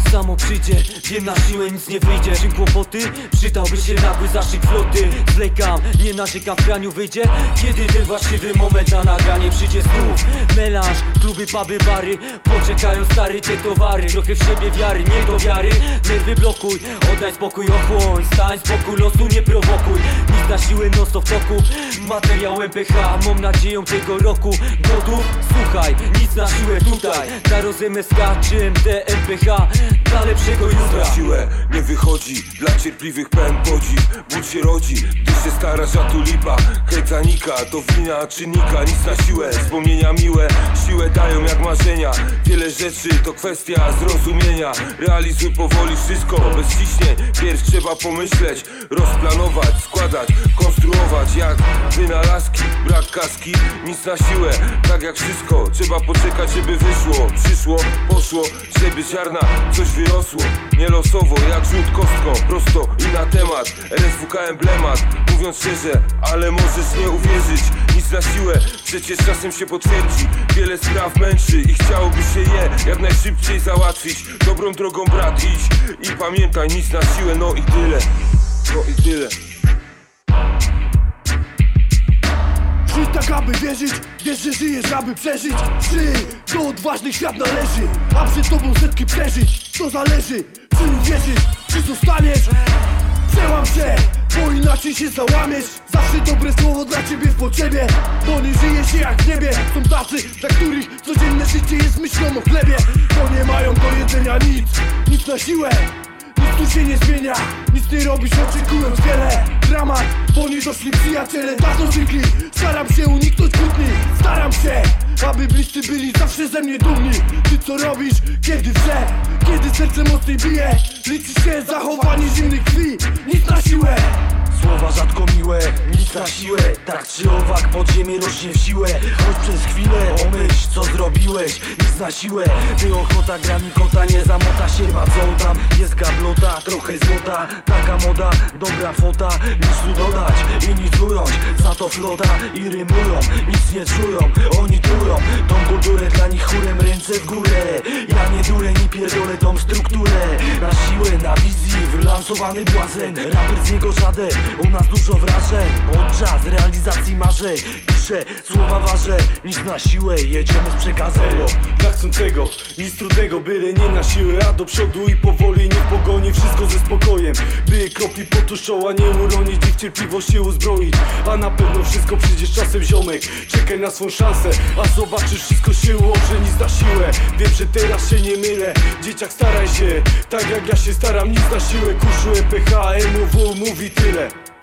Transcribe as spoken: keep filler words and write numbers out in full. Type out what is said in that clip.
samo przyjdzie, wiem na siłę nic nie wyjdzie. Czym kłopoty? Przydałby się nagły zaszyk floty. Zlekam, nie narzekam, w graniu wyjdzie, kiedy ten właściwy moment na nagranie przyjdzie znów. Melanż, kluby, puby, bary, poczekają stary cię towary. Trochę w siebie wiary, nie do wiary. Nerwy blokuj, oddaj spokój, ochłoń. Stań spokój, losu nie prowokuj. Nic na siłę, no to w toku. Materiał M P H, mam nadzieją tego roku. Gotów? Słuchaj, nic na siłę tutaj. Dla rozem S K czy M D M P H, dla lepszego jutra. Na siłę nie wychodzi, dla cierpliwych pełen podziw. Ból się rodzi, gdy się starasz, a tu lipa. Hejt zanika, to wina czynnika. Nic na siłę, wspomnienia miłe, siłę dają jak marzenia. Wiele rzeczy to kwestia zrozumienia. Realizuj powoli wszystko, bez ciśnień. Pierw trzeba pomyśleć, rozplanować, składać, konstruować jak wynalazki. Brak kaski, nic na siłę, tak jak wszystko. Trzeba poczekać, żeby wyszło, przyszło, poszło, żeby ziarna coś wyrosło. Nie losowo, jak rzut kostką, prosto i na temat. R S W K emblemat, mówiąc szczerze, ale możesz nie uwierzyć. Nic na siłę, przecież czasem się potwierdzi. Wiele spraw męczy i chciałoby się je jak najszybciej załatwić. Dobrą drogą brat idź i pamiętaj, nic na siłę, no i tyle. No i tyle. Żyj tak, aby wierzyć, wiesz, że żyjesz, aby przeżyć. Żyj, do odważnych świat należy, a przed tobą setki przeżyć. To zależy, czy uwierzysz, czy zostaniesz. Przełam się, bo inaczej się załamiesz. Zawsze dobre słowo dla ciebie w potrzebie, bo nie żyje się jak w niebie. Są tacy, dla których codzienne życie jest myślą o chlebie, bo nie mają do jedzenia nic, nic na siłę. Nic tu się nie zmienia, nic nie robisz, oczekując wiele. Dramat, bo nie doszli przyjaciele, dawno zwykli. Staram się uniknąć kłótni, staram się, aby bliscy byli zawsze ze mnie dumni. Ty co robisz, kiedy wrze, kiedy serce mocniej bije. Liczy się zachowanie zimnych krwi, nic na siłę. Słowa rzadko miłe, nic na siłę. Tak czy owak, podziemie rośnie w siłę. Choć przez chwilę pomyśl, co zrobiłeś. Nic na siłę, ty ochota gra mi kota. Nie zamota się, co tam jest gablota, trochę złota. Taka moda, dobra fota. Nic tu dodać i nic ująć. Za to flota i rymują, nic nie czują. Oni trują tą kulturę, dla nich chórem ręce w górę. Ja nie durę, nie pierdolę tą strukturę. Na siłę, na wizji, wylansowany błazen. Raper z niego żaden, u nas dużo wrażeń. Podczas realizacji marzeń piszę, słowa ważę, nic na siłę, jedziemy z przekazem. Dla chcącego, nic trudnego, byle nie na siłę, a do przodu i powoli, nie w pogoni, wszystko ze spokojem. By kropli potu czoła nie uronić i w cierpliwość się uzbroić. A na pewno wszystko przyjdzie z czasem, ziomek. Czekaj na swą szansę, a zobaczysz, wszystko się ułoży, nic na siłę. Wiem, że teraz się nie mylę, dzieciak staraj się, tak jak ja się staram, nic na siłę. Kuszu E P H, M W mówi tyle.